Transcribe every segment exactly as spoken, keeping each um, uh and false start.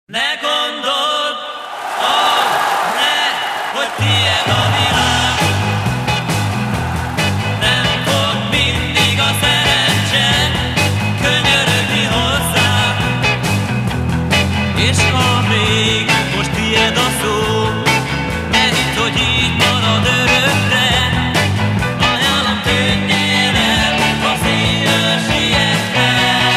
Ne gondold, oh, ne, hogy tiéd a világ. Nem fog mindig a szerencse könyörögni hozzád. És ha még most tiéd a szó, ne hidd, hogy így marad örökre. Ajánlom, tűnjél el a szívvel sietve.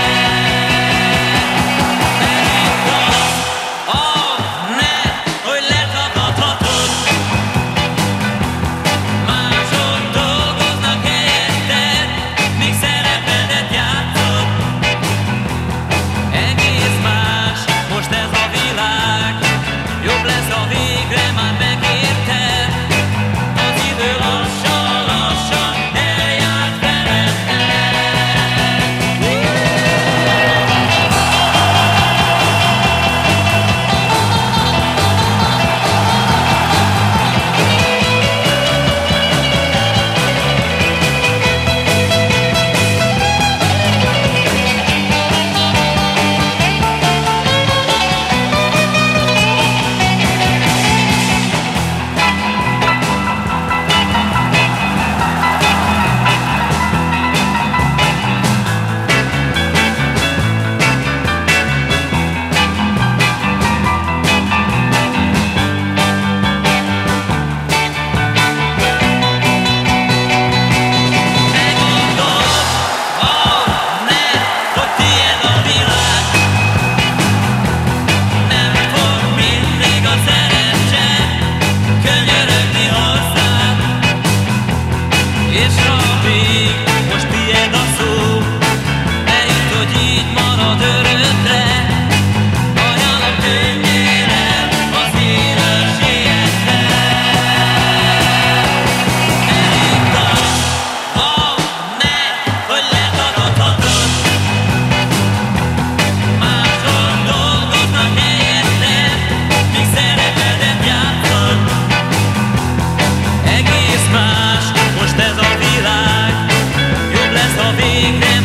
És ha még most tiéd a szó, ne hidd, hogy így marad örökre. Ajánlom, tűnjél el a szívvel sietve. Ne hidd azt, oh, ne, hogy letagadhatod. Máshol dolgoznak helyetted, míg szerepedet játszod. Egész más most ez a világ, jobb lesz, ha végre